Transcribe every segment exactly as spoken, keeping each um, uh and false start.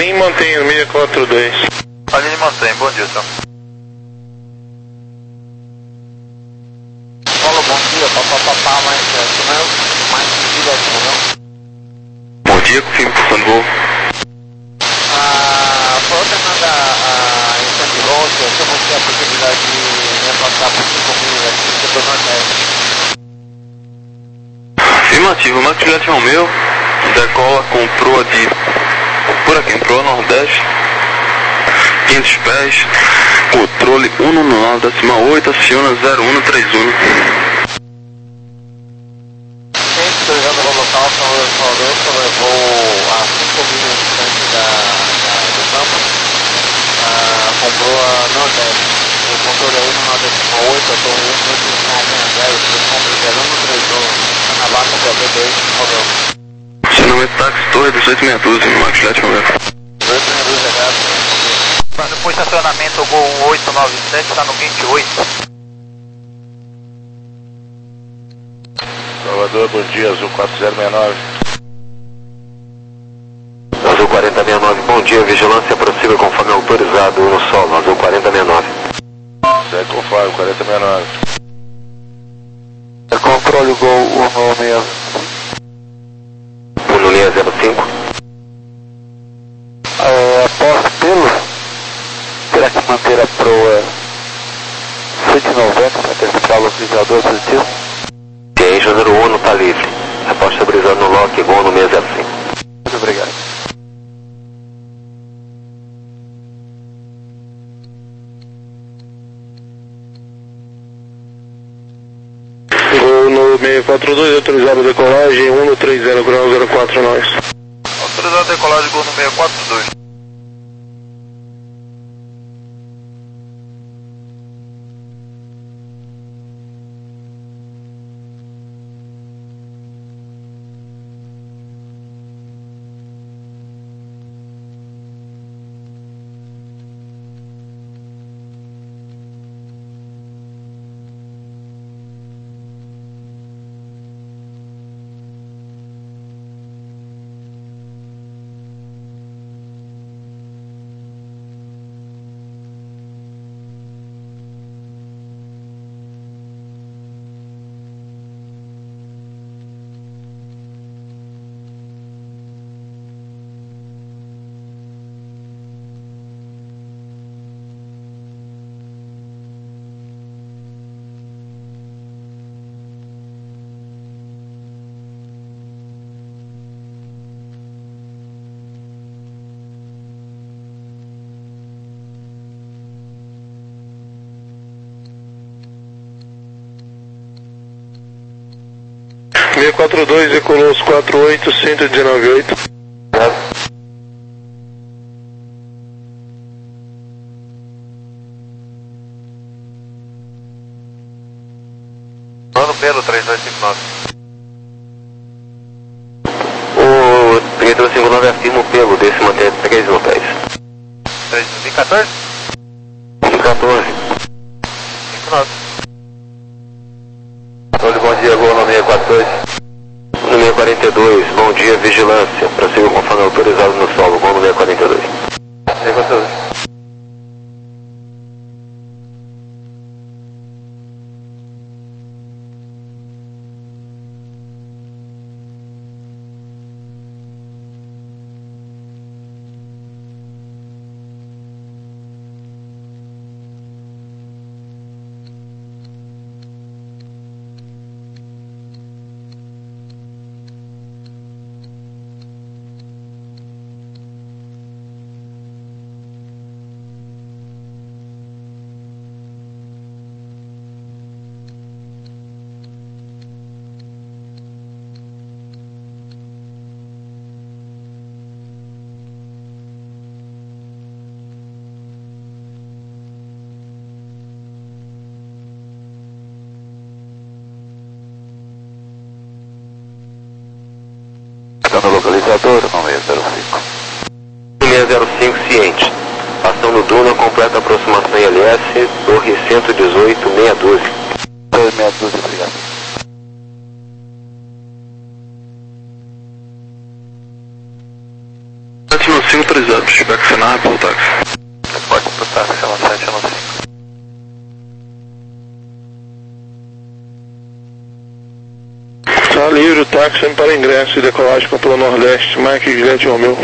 Aline mantém o seis quatro dois. Aline mantém, bom dia, senhor. Fala, bom dia, papapá, mais certo, né? Mais direto, não? Bom dia, confirme por favor. Ah, para ordenar a Infantil Rocha, eu vou ter a possibilidade de me passar por cinco mil aqui no setor Nordeste. Afirmativo, Max Juliette Romeu, decola com proa de, por aqui, proa Nordeste, quinhentos pés, controle um nove nove, decimal oito, aciona zero um três um. Sempre chegando ao local, São Lourenço levou a cinco mil distante da, da, do campo, ah, com proa Nordeste. O controle aí no nove decimal oito, eu estou entre nove zero, zero um três um. Na vaca do A B dois, Romeu. Acionamento táxi, torre dezoito seis um zero, Max Juliette Romeu. dezoito seis um zero, Depois do estacionamento, o Gol oito nove sete está no vinte e oito. Salvador, bom dia, Azul quatro zero seis nove. Azul quarenta sessenta e nove, bom dia, vigilância aproxima conforme autorizado no solo, Azul quarenta sessenta e nove. Segue conforme, quarenta sessenta e nove. controle Gol um nove seis. um seis zero cinco. É, após pelo, terá que manter a proa cento e noventa para antecipar o localizador positivo. Quem número um está livre. Aposta brisando no lock, Gol no seis zero cinco. Muito obrigado. Gol no seis quatro dois, autorizado a decolagem, um no três zero grau zero quatro nós. Autorizado a decolagem, Gol no seis quatro dois. seis quatro dois, decolou os quatro oito, cento e dezenove oito. Mano pelo três dois cinco nove. O três dois cinco nove afirma o pelo, desse manter três mil pés. três mil e quatorze? mil e quatorze. cinco nove. Controle, bom dia, Gol no seis quatro dois. No seis quarenta e dois, bom dia, vigilância. Prossiga conforme autorizado no solo, Gol no seis quarenta e dois. seis quatro dois. No localizador, no seis zero cinco. seis zero cinco, ciente. Ação no Duna, completa aproximação I L S, torre cento e dezoito, meia dúzia. meia dúzia, obrigado. No cinco três zero, inspecionar, reportar. Pode pro táxi, sete no cinco. Tá livre o táxi para ingresso e decolagem com a Plano Nordeste, Mike Juliette Romeu.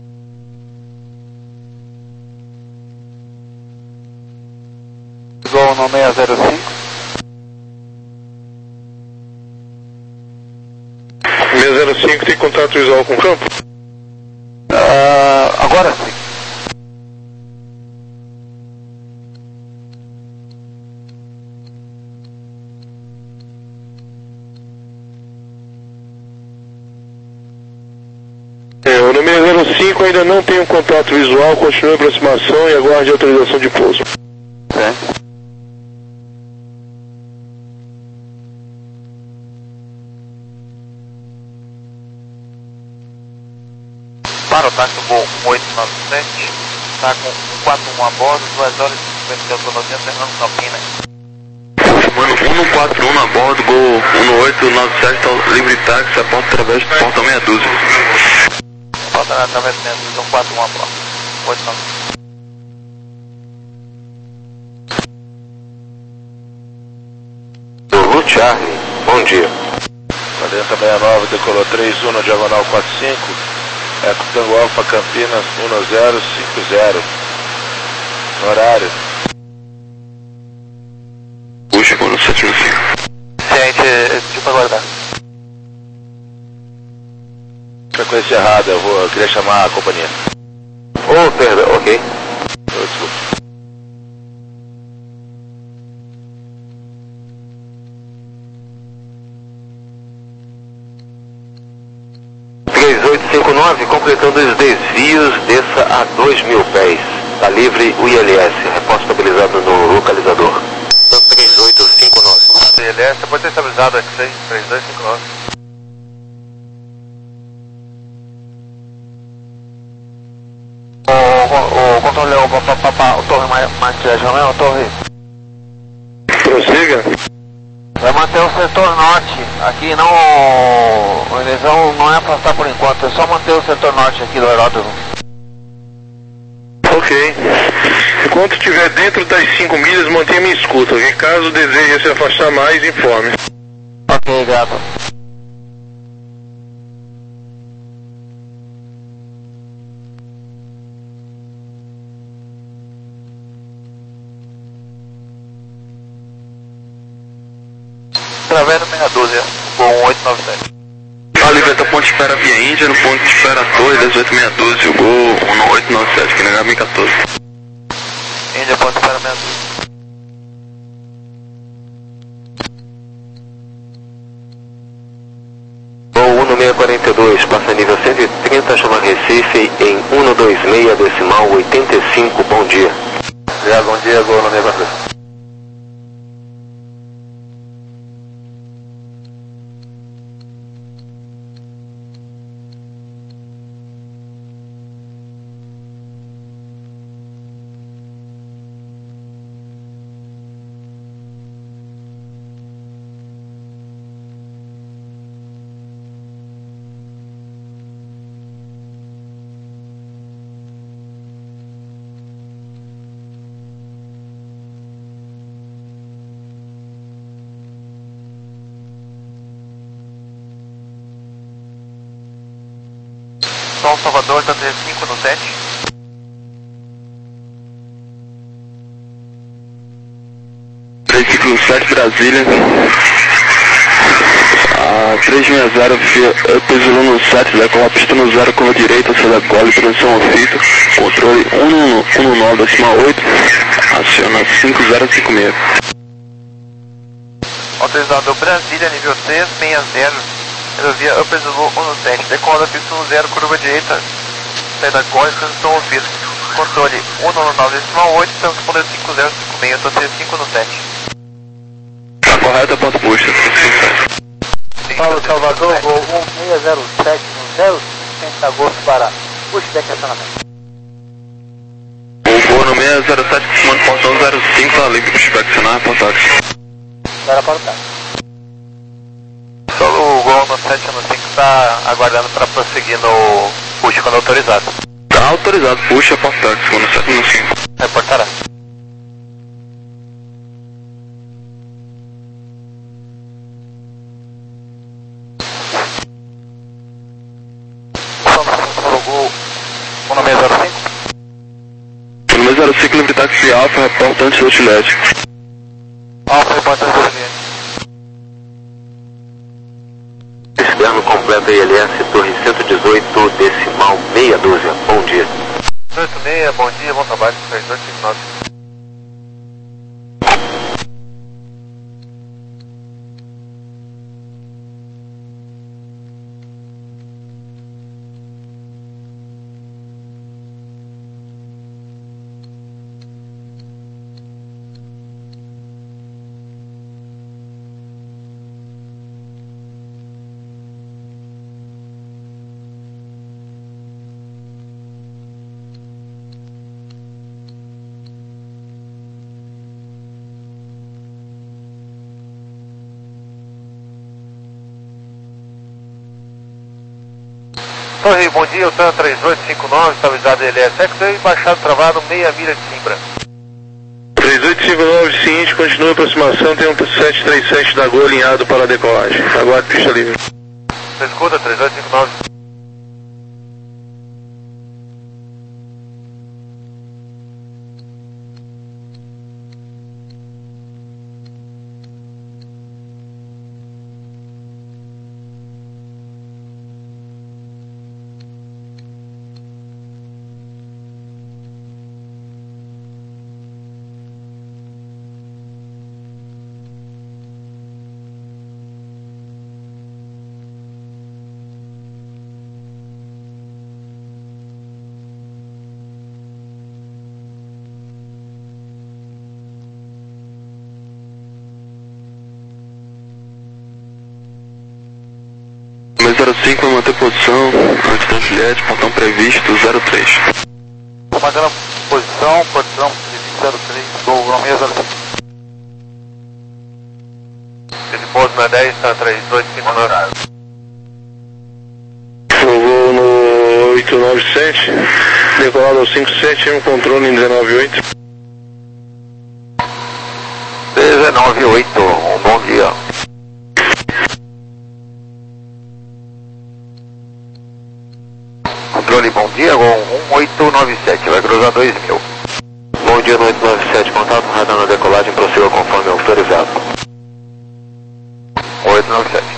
Gol no seis zero cinco. seis zero cinco tem contato visual com o campo? Uh, agora sim. É, o número seis zero cinco ainda não tem um contato visual, continue a aproximação e aguarde a autorização de pouso. Certo. Para o táxi voo um oito nove sete, está com um quatro um a bordo, duas horas e cinquenta de autonomia, Fernando Campina. Mano, um um quatro um a bordo, Gol um oito nove sete, tá livre táxi, a porta através do portão meia dúzia. Porta através do meia dúzia, um quatro um a bordo, oito nove. Lulu Charlie, bom dia. quarenta sessenta e nove, decolou três um na diagonal quatro cinco. É Tango Alfa Campinas um zero cinco zero. Horário. Puxa, mano, sete no cinco. Ciente, tipo aguardar. Frequência errada, eu vou, eu queria chamar a companhia. Oh, perdão, ok. Oh, desculpa. três oito cinco nove, completando os desvios, desça a dois mil pés. Está livre o I L S, reposto estabilizado no localizador. três oito cinco nove. I L S, pode ter estabilizado aqui, três dois cinco nove. O, o controle é o papapá, o torre mais, mais Romeu, o torre. Prossiga. Vai manter o setor norte, aqui não, a eleição não é afastar por enquanto, é só manter o setor norte aqui do aeródromo. Ok. Enquanto estiver dentro das cinco milhas, mantenha minha escuta. E caso deseje se afastar mais, informe. Ok, grato. Através do meia dúzia, voo um oito nove sete. Tá livre até o ponto de espera via Índia, no ponto de espera dois, dezoito meia dúzia, Gol um oito nove sete, que negar mil e quatorze. Índia, ponto de espera meia dúzia. Voo um seis quatro dois, passa nível cento e trinta, chama Recife em cento e vinte e seis, decimal oitenta e cinco, bom dia. Já, bom dia, Gol no seis quatro dois. Sol Salvador, tá três cinco no sete. três cinco sete Brasília. Ah, três seis zero, Upper Zulu no sete, decola a pista no zero, curva direita, se decola, produção ao fito, controle um um nove, decimal oito, aciona cinco zero cinco seis. Autorizado Brasília, nível três seis zero, rodovia Upper Zulu um sete, decola pista no zero, curva direita, saída Góis, produção ao fito, controle um nove, decimal oito, transponder cinco zero cinco seis, tô três cinco no sete. Tá correto, ponto posto, três cinco sete. Paulo Salvador, voo um seis zero sete no zero cinco de agosto para pushback acionamento. O voo no seis zero sete, comando portão zero cinco, tá livre para inspecionar, reportagem. Espera para o táxi. Só o Gol no sete no cinco está aguardando para prosseguir no push quando autorizado. Tá, Autorizado, puxa para táxi, segundo sete um cinco. Reportará. Logou o nome zero cinco. O número zero cinco, livre táxi Alfa, reportante do Outlet. Alfa, reportante do Outlet. Externo completo I L S, torre cento e dezoito, decimal meia dúzia. Bom dia. dezoito seis, bom dia, bom trabalho, três dois cinco nove. Torre, bom dia, o TAN três oito cinco nove, estabilizado L S X e baixado travado, meia milha de Simbra. três oito cinco nove, seguinte, continua a aproximação, tem um sete três sete da Gol alinhado para a decolagem. Aguarde pista livre. Você escuta, três oito cinco nove. zero cinco vai manter posição, antes da Juliette, portão previsto zero três. Mantendo posição, portão previsto zero três, Gol Romeo zero cinco. Esse pouso na dez, tá três dois cinco nove. Vou no oito nove sete, decolado ao cinco sete, um controle em dezenove oito. dezenove oito, um bom dia. Controle, bom dia, um oito nove sete, vai cruzar dois mil. Bom dia, no oito nove sete, contato, radar na decolagem, prossiga conforme autorizado. oito nove sete.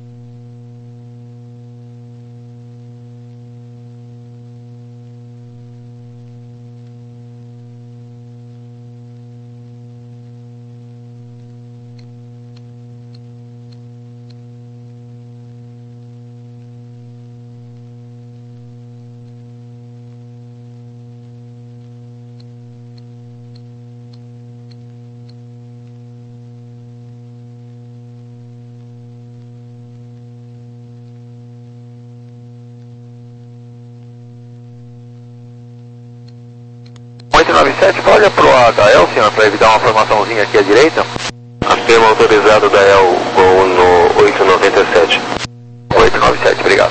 oito nove sete, olha pro H L, senhor, para evitar uma formaçãozinha aqui à direita. Afirma autorizado da E L, voo no oito nove sete. oito nove sete, obrigado.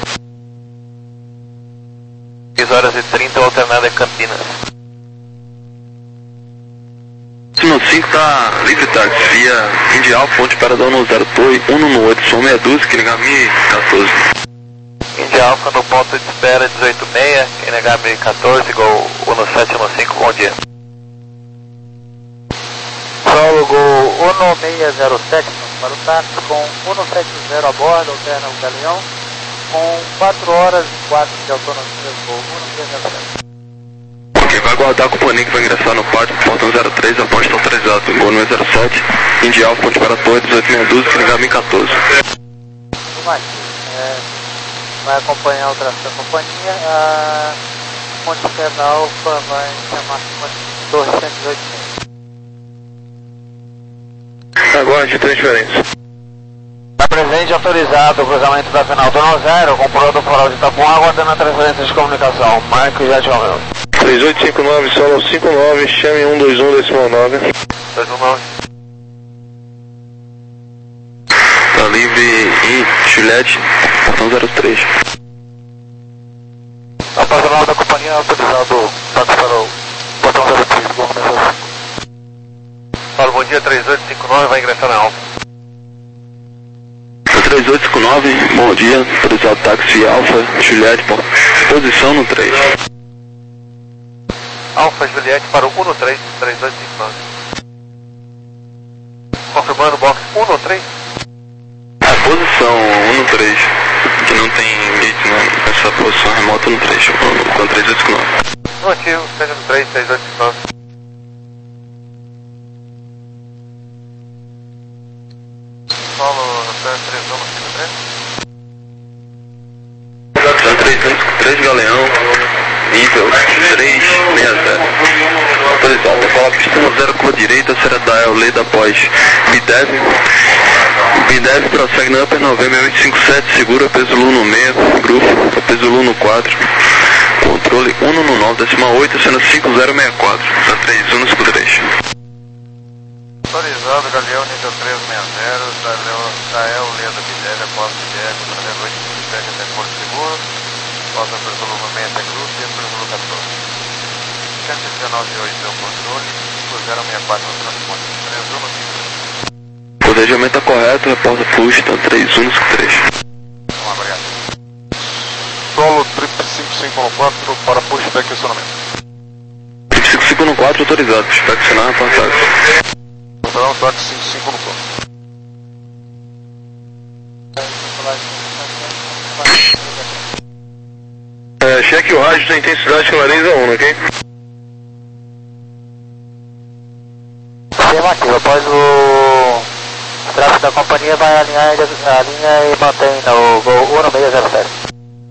seis horas e trinta, alternada Campinas. No cinco tá livre táxi, via Indy Alfa, ponte paradão no zero dois, um no oito, som meia dúzia, que ligar mil e quatorze. Indy Alfa no ponto de espera dezoito seis, K N H mil e quatorze, Gol um sete um cinco, bom dia. Solo Gol um seis zero sete para o táxi com um sete zero a bordo, alterna o galeão, com quatro horas e quatro de autonomia, Gol um seis zero sete. Ok, vai aguardar a companhia que vai ingressar no pátio, portão zero três, a ponte está autorizada, Gol número zero sete, Indy Alfa, ponte para a torre, dezoito seis doze, K N H mil e quatorze. É, vai acompanhar o tração da companhia, a ponte externa Alfa vai chamar a torre cento e dezoito. Aguarde transferência. Está presente autorizado o cruzamento da final do um zero, com o piloto foral de Itapuã, aguardando a transferência de comunicação. Marco Jet Romeo. três oito cinco nove, solo cinco nove, chame um dois um decimal nove. dois um nove. Tá livre em Juliette, portão zero três. Tá passando a da companhia. linha autorizado, táxi para o botão zero três, Gol Romeo. Paulo, bom dia, três oito cinco nove, vai ingressar na Alfa. três oito cinco nove, bom dia, autorizado táxi Alfa, Juliette, posição no três. Alfa Juliette para o um no três, três oito cinco nove. Confirmando, box um no três. A posição um no três, que não tem gate, né? Essa posição remota no três, com três oito cinco nove. No ativo, seja no três, três oito cinco nove. Solo três um no cinco três. três cinco três Galeão, nível três seis zero. Autorizado, decola pista no zero com a direita, será da E L E da após Bidev. Bidev prossegue na Upper November oito cinco sete, segura peso Lu no meio, grupo, peso Lu no quatro. Controle um no nove, decimal oito, sendo cinco zero seis quatro, tá três um no cinco três. Autorizado, Galeão, nível três seis zero, da E L E da Bidev, após Bidev, número oito cinco sete até Porto Seguro. Após a persolumento até Cruz e a persolumento quatorze. cento e dezenove oito é o controle, cinco zero seis quatro no transporte, três um no cinco três. Codejamento tá correto, reporta Push, tá três um no cinco três. Vamos lá, obrigado. Solo trip cinco cinco quatro para pushback e acionamento. cinco cinco quatro autorizado, inspecionar a passagem. Então, táxi cinco cinco no quatro. É, cheque o rádio da intensidade clareza um, ok? Afirmativo, após o tráfego da companhia vai alinhar a linha e mantém no Gol um seis zero sete.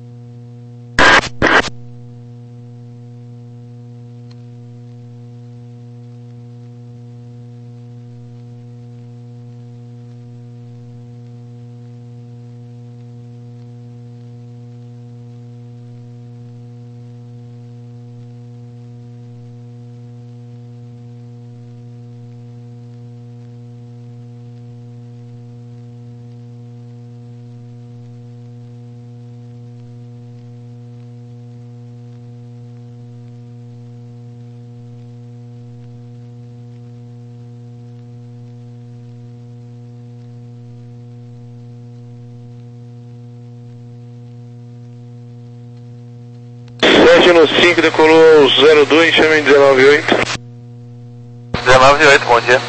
sete no cinco, decolou zero dois, chama em dezenove oito. dezenove oito, bom dia.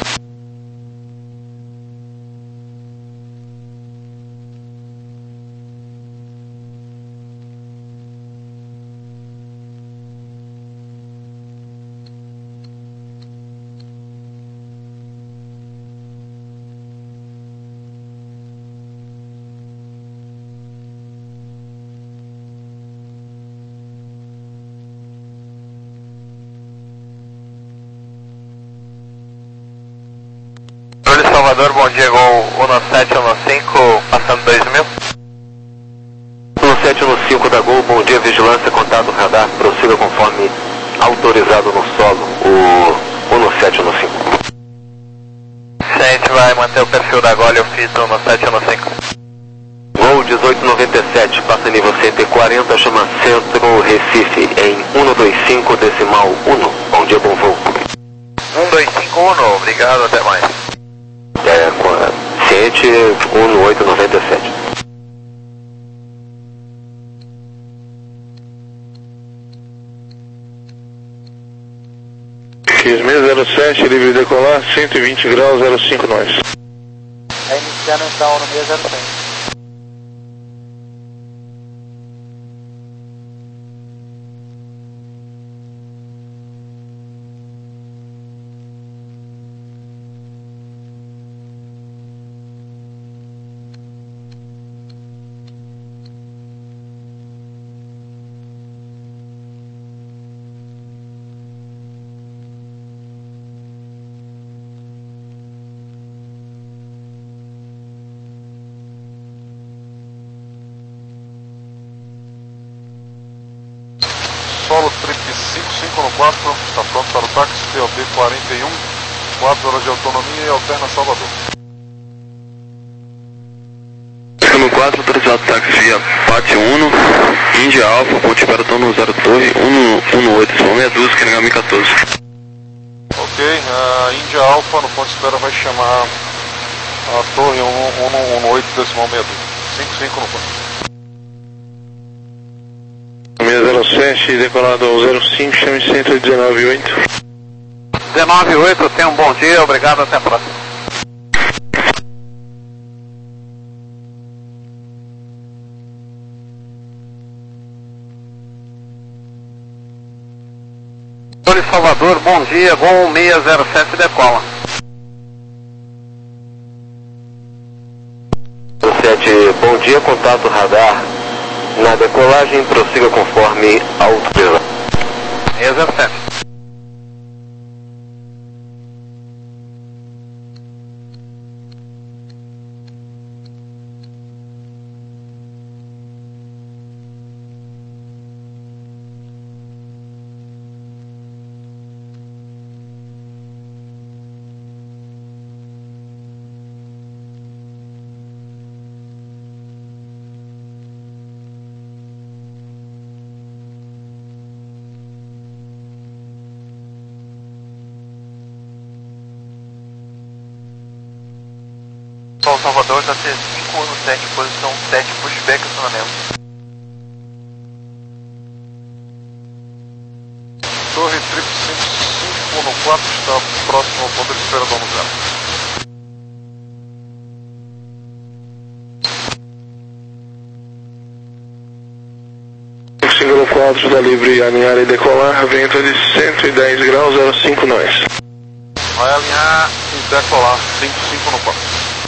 Salvador, bom dia, Gol um sete um cinco, passando dois mil. um sete um cinco da Gol, bom dia, vigilância, contato, radar, prossiga conforme autorizado no solo, o um sete um cinco. A gente vai manter o perfil da Gol e o fito um sete um cinco. Gol dezoito noventa e sete, passa nível cento e quarenta, chama Centro Recife, em um dois cinco decimal um. Bom dia, bom voo. um dois cinco um, obrigado, até mais. É, com a Ciente um oito noventa e sete. seis seis zero sete, livre de decolar, cento e vinte graus, zero cinco nós. É iniciando então no seis zero seis. Solo Trip cinco cinco quatro, está pronto para o táxi T O B quarenta e um, quatro horas de autonomia e alterna Salvador. cinco quatro, autorizado táxi via Pátio Uno, Índia Alfa, ponte espera no zero Torre, um um oito, meia dúzia, K N H M quatorze. Ok, a Índia Alfa no ponto de espera vai chamar a torre um um oito decimal meia dúzia. cinco cinco no ponto. seis zero sete, decolado ao zero cinco, chame cento e dezenove oito. dezenove oito, tenha um bom dia, obrigado, até a próxima. Salvador, bom dia, Gol seis zero sete, decola. sete, bom dia, contato radar. Na decolagem, prossiga conforme autorizado. seis zero sete. Sol Salvador da T cinco no sete, posição sete, pushback acionamento. Torre trip cinco cinco no quatro está próximo ao ponto de espera do zero. cinco no quatro da livre alinhar e decolar, vento de cento e dez graus, zero cinco nós. Vai alinhar e decolar, cinco cinco no quatro.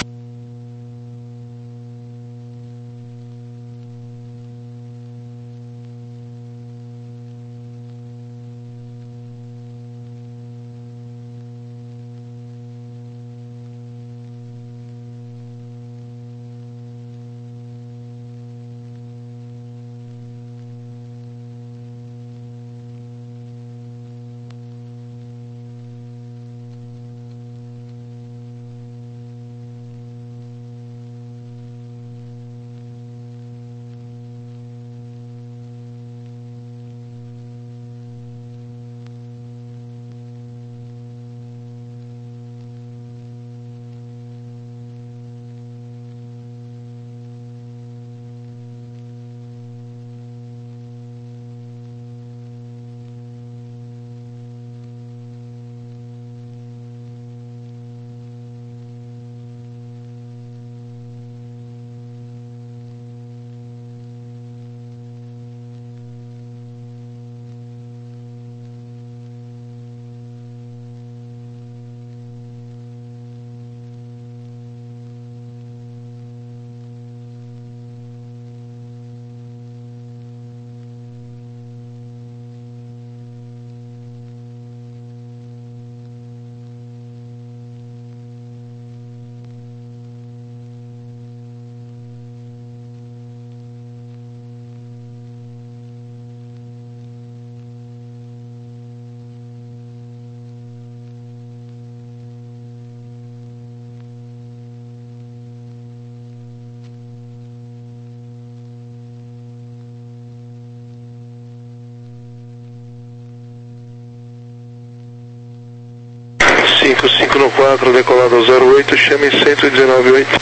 cinco cinco no quatro, decolado ao zero oito, chame cento e dezenove oito.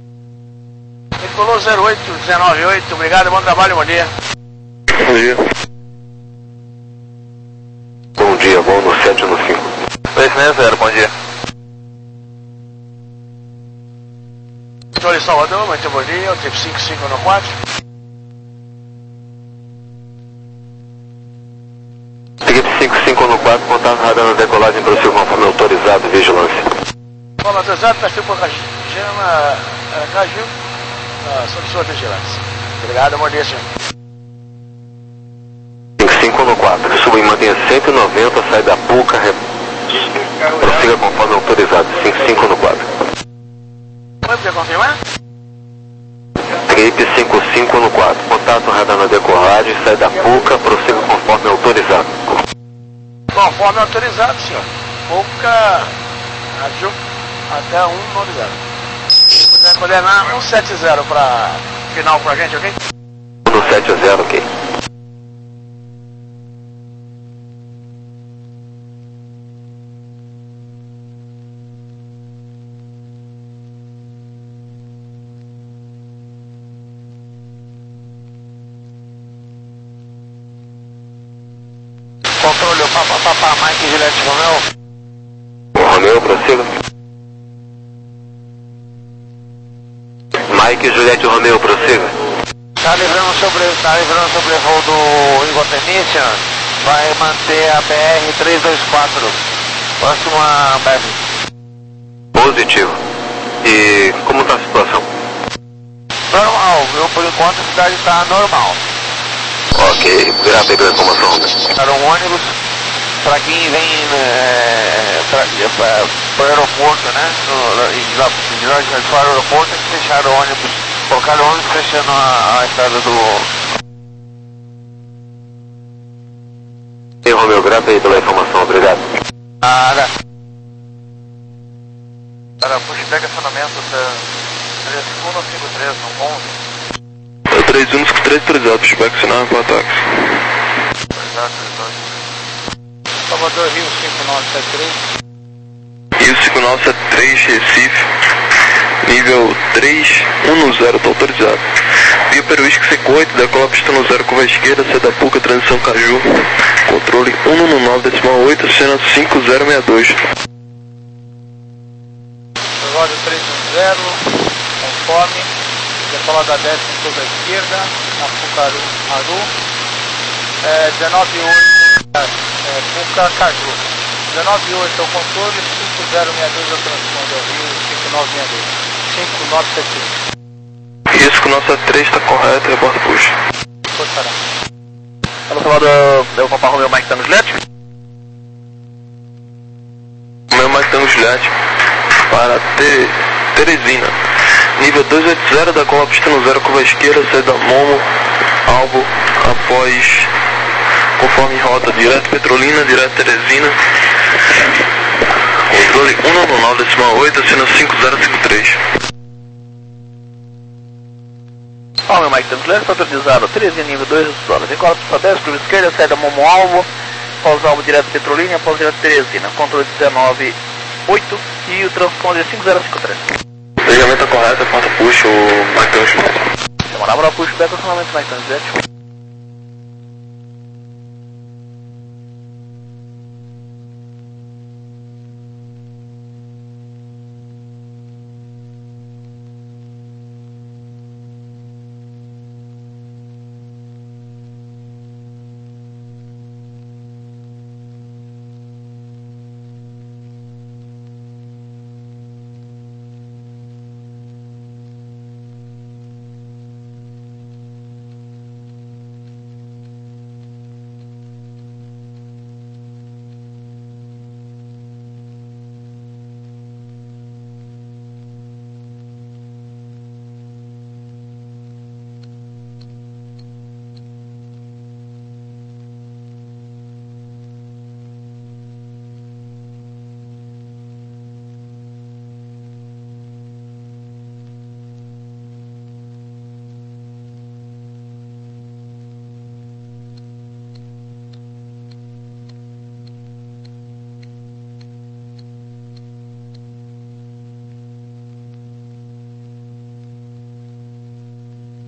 Decolou zero oito, dezenove oito, obrigado, bom trabalho, bom dia. Bom dia. Bom dia, voo no sete no cinco. dois seis zero, bom dia. Controle Salvador, muito bom dia, o tipo cinco cinco no quatro. Equipe cinco cinco no quatro, contato radar na decolagem, prossiga conforme autorizado, vigilância. Fala, autorizado, perfil por Cajama, Caju, sob sua vigilância. Obrigado, bom dia, senhor. cinco cinco no quatro, suba e mantenha cento e noventa, sai da Puca, re... prossiga conforme autorizado, cinco cinco no quatro. Pode poder confirmar? Trip cinco cinco no quatro, contato radar na decolagem, sai da Puca, prossiga conforme autorizado. Conforme autorizado, senhor. Puca, Aju, até um nove zero. Se puder coordenar um sete zero para final pra gente, ok? um sete zero, ok. Controle, o Papa Papa Mike Juliette Romeo. Romeo, prossiga. Mike Juliette Romeo, prossiga. Tá livrando sobre, tá livrando sobre voo do Iguatemi, senhor. Vai manter a B R trezentos e vinte e quatro. Próximo a B R. Positivo. E como está a situação? Normal, viu? Por enquanto a cidade está normal. Ok, gravei pela informação, Romeo. Para um ônibus, para quem vem é, para o aeroporto, né? No, de lá de lá de fora do aeroporto, eles fecharam o ônibus, colocaram o ônibus fechando a, a estrada do... E Romeo, gravei pela informação, obrigado. Nada. Para pushback acionamento, três um cinco três, não onze. três um cinco três, autorizado, pushback acionamento para táxi. Exato, exato. Salvador, Rio cinco nove sete três. Rio cinco nove sete três, Recife, nível três um zero, está autorizado. Via Peruísque cinco oito, decola pista no zero, curva esquerda, C da Puca, transição Caju. Controle um nove decimal oito, cena cinco zero seis dois. Relógio três um zero, conforme, decola da décima curva esquerda, na Pucaru, Aru, é, dezenove oito, é, Puca, Caju. dezenove oito é o controle, cinco zero seis dois é o transponder ao Rio, cinco nove seis dois, cinco nove sete três. Rio cinco nove sete três está correto, reporta push. Forçará. Estamos falando do Papa Romeo Mike Tango Juliette? O meu Mike Tango Juliette para Te Teresina. Nível dois oito zero, da cola pista no zero, curva esquerda, saída Momo, Albo, após, conforme rota, direto Petrolina, direto Teresina. Controle um nove decimal oito, assina cinco zero cinco três. Ó, meu Mike Tango Juliette, está autorizado, Teresina nível dois horas. Decola pista dez, curva esquerda, saída Momo, Albo, após Albo, direto Petrolina, após direto Teresina. Controle dezenove oito e o transponder cinco zero cinco três. O ligamento está correto, reporta push, o Mike Tango Juliette. Demorava para pushback, acionamento Mike Tango Juliette.